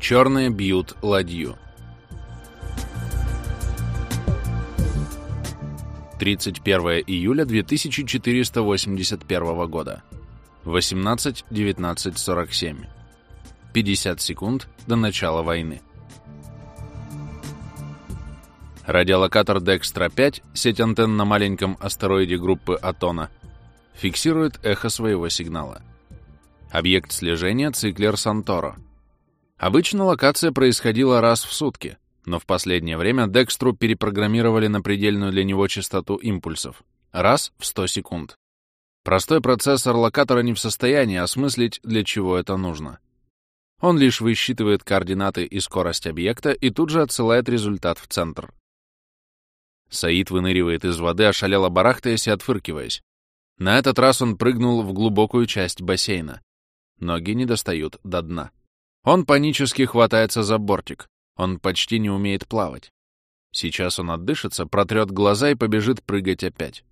Черные бьют ладью. 31 июля 2481 года. 18:19:47. 50 секунд до начала войны. Радиолокатор Декстра-5, сеть антенн на маленьком астероиде группы Атона, фиксирует эхо своего сигнала. Объект слежения — циклер Санторо. Обычно локация происходила раз в сутки, но в последнее время Декстру перепрограммировали на предельную для него частоту импульсов — раз в 100 секунд. Простой процессор локатора не в состоянии осмыслить, для чего это нужно. Он лишь высчитывает координаты и скорость объекта и тут же отсылает результат в центр. Саид выныривает из воды, ошалело барахтаясь и отфыркиваясь. На этот раз он прыгнул в глубокую часть бассейна. Ноги не достают до дна. Он панически хватается за бортик. Он почти не умеет плавать. Сейчас он отдышится, протрет глаза и побежит прыгать опять.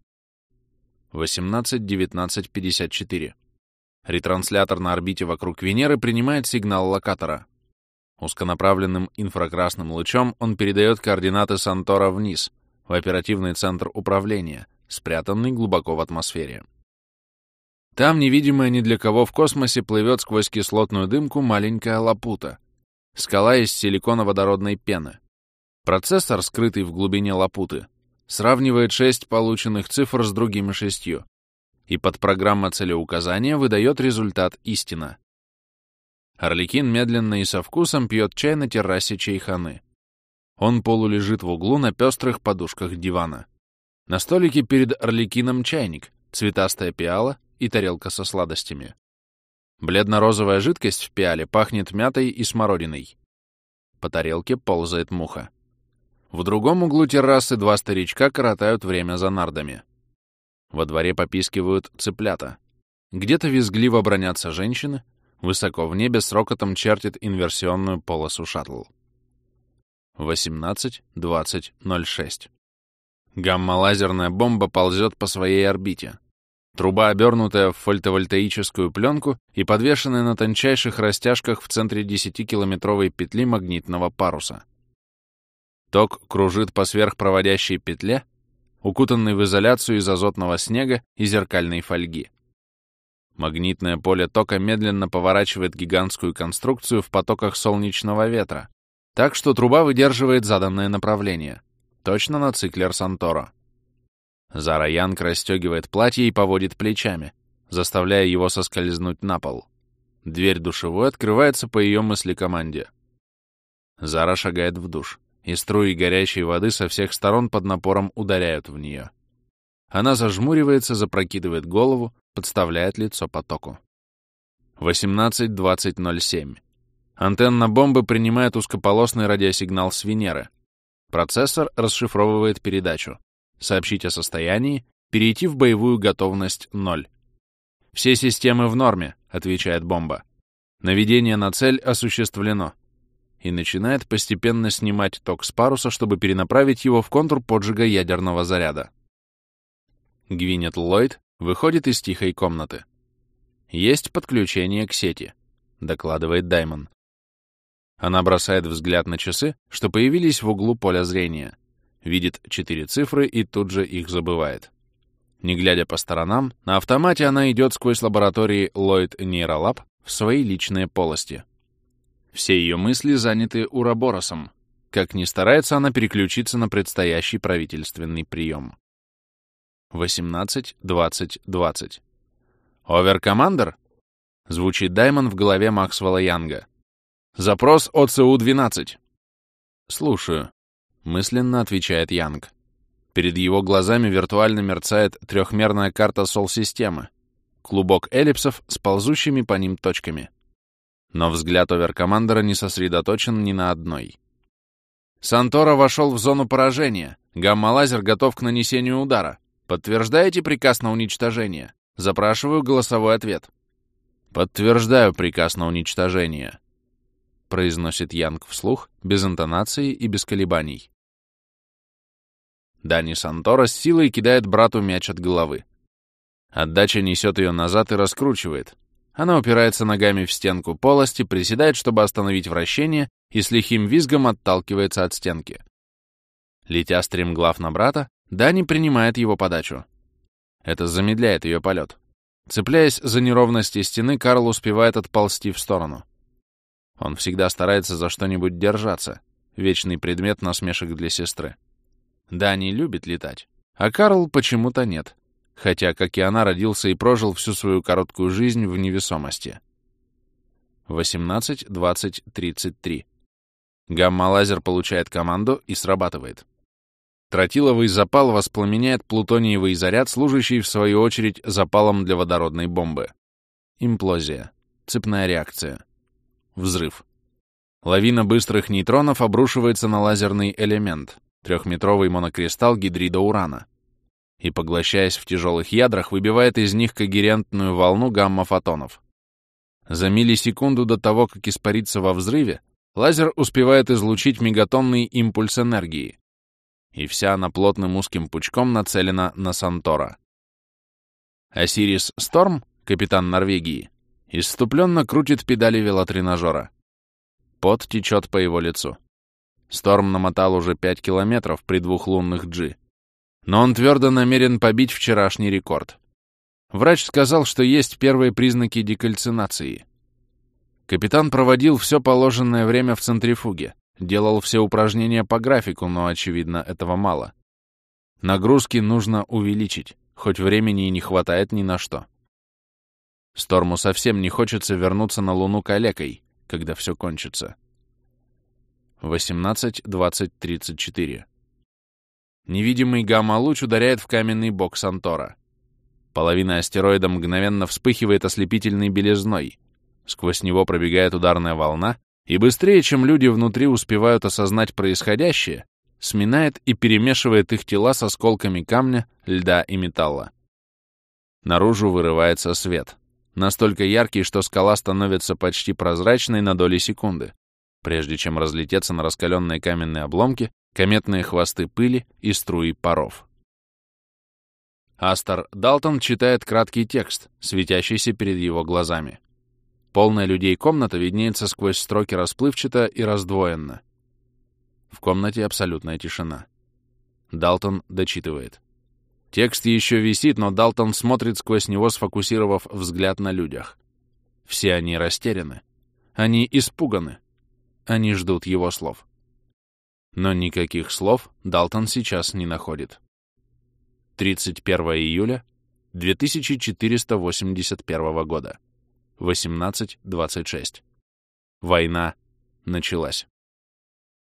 18:19:54. Ретранслятор на орбите вокруг Венеры принимает сигнал локатора. Узконаправленным инфракрасным лучом он передает координаты Сантора вниз, в оперативный центр управления, спрятанный глубоко в атмосфере. Там, невидимая ни для кого в космосе, плывет сквозь кислотную дымку маленькая лапута, скала из силиконоводородной пены. Процессор, скрытый в глубине лапуты, сравнивает 6 полученных цифр с другими 6, и подпрограмма целеуказания выдает результат истина. Арлекин медленно и со вкусом пьет чай на террасе чайханы. Он полулежит в углу на пестрых подушках дивана. На столике перед Арлекином чайник, цветастая пиала и тарелка со сладостями. Бледно-розовая жидкость в пиале пахнет мятой и смородиной. По тарелке ползает муха. В другом углу террасы 2 старичка коротают время за нардами. Во дворе попискивают цыплята. Где-то визгливо бранятся женщины, высоко в небе с рокотом чертит инверсионную полосу шаттл. 18:20:06. Гамма-лазерная бомба ползет по своей орбите. Труба, обернутая в фотовольтаическую пленку и подвешенная на тончайших растяжках в центре 10-километровой петли магнитного паруса. Ток кружит по сверхпроводящей петле, укутанной в изоляцию из азотного снега и зеркальной фольги. Магнитное поле тока медленно поворачивает гигантскую конструкцию в потоках солнечного ветра, так что труба выдерживает заданное направление, точно на циклер Санторо. Зара Янг расстегивает платье и поводит плечами, заставляя его соскользнуть на пол. Дверь душевой открывается по ее мысли-команде. Зара шагает в душ, и струи горячей воды со всех сторон под напором ударяют в нее. Она зажмуривается, запрокидывает голову, подставляет лицо потоку. 18:20:07. Антенна бомбы принимает узкополосный радиосигнал с Венеры. Процессор расшифровывает передачу. Сообщить о состоянии, перейти в боевую готовность 0. «Все системы в норме», — отвечает бомба. «Наведение на цель осуществлено». И начинает постепенно снимать ток с паруса, чтобы перенаправить его в контур поджига ядерного заряда. Гвинет Ллойд выходит из тихой комнаты. «Есть подключение к сети», — докладывает Даймон. Она бросает взгляд на часы, что появились в углу поля зрения. Видит 4 цифры и тут же их забывает. Не глядя по сторонам, на автомате она идет сквозь лаборатории Lloyd Нейролаб в свои личные полости. Все ее мысли заняты Ураборосом. Как ни старается она переключиться на предстоящий правительственный прием. 18:20:20. «Оверкомандер?» — звучит Даймон в голове Максвелла Янга. «Запрос ОЦУ-12». «Слушаю», — мысленно отвечает Янг. Перед его глазами виртуально мерцает трехмерная карта Сол-системы, клубок эллипсов с ползущими по ним точками. Но взгляд оверкомандера не сосредоточен ни на одной. «Санторо вошел в зону поражения. Гамма-лазер готов к нанесению удара. Подтверждаете приказ на уничтожение? Запрашиваю голосовой ответ». «Подтверждаю приказ на уничтожение», — произносит Янг вслух, без интонации и без колебаний. Дани Санторо с силой кидает брату мяч от головы. Отдача несет ее назад и раскручивает. Она упирается ногами в стенку полости, приседает, чтобы остановить вращение, и с лихим визгом отталкивается от стенки. Летя стремглав на брата, Дани принимает его подачу. Это замедляет ее полет. Цепляясь за неровности стены, Карл успевает отползти в сторону. Он всегда старается за что-нибудь держаться. Вечный предмет насмешек для сестры. Дани любит летать, а Карл почему-то нет. Хотя, как и она, родился и прожил всю свою короткую жизнь в невесомости. 18, 20, 33. Гамма-лазер получает команду и срабатывает. Тротиловый запал воспламеняет плутониевый заряд, служащий, в свою очередь, запалом для водородной бомбы. Имплозия. Цепная реакция. Взрыв. Лавина быстрых нейтронов обрушивается на лазерный элемент, 3-метровый монокристалл гидрида урана, и, поглощаясь в тяжелых ядрах, выбивает из них когерентную волну гамма-фотонов. За миллисекунду до того, как испариться во взрыве, лазер успевает излучить мегатонный импульс энергии, и вся она плотным узким пучком нацелена на Сантора. Осирис Сторм, капитан Норвегии, исступленно крутит педали велотренажера. Пот течет по его лицу. Сторм намотал уже 5 километров при 2 лунных G. Но он твердо намерен побить вчерашний рекорд. Врач сказал, что есть первые признаки декальцинации. Капитан проводил все положенное время в центрифуге, делал все упражнения по графику, но, очевидно, этого мало. Нагрузки нужно увеличить, хоть времени и не хватает ни на что. Сторму совсем не хочется вернуться на Луну калекой, когда все кончится. 18, 20, 34. Невидимый гамма-луч ударяет в каменный бок Сантора. Половина астероида мгновенно вспыхивает ослепительной белизной. Сквозь него пробегает ударная волна, и быстрее, чем люди внутри успевают осознать происходящее, сминает и перемешивает их тела с осколками камня, льда и металла. Наружу вырывается свет. Настолько яркий, что скала становится почти прозрачной на доли секунды, прежде чем разлететься на раскаленные каменные обломки, кометные хвосты пыли и струи паров. Астер Далтон читает краткий текст, светящийся перед его глазами. Полная людей комната виднеется сквозь строки расплывчато и раздвоенно. В комнате абсолютная тишина. Далтон дочитывает. Текст еще висит, но Далтон смотрит сквозь него, сфокусировав взгляд на людях. Все они растеряны. Они испуганы. Они ждут его слов. Но никаких слов Далтон сейчас не находит. 31 июля 2481 года. 18:26. Война началась.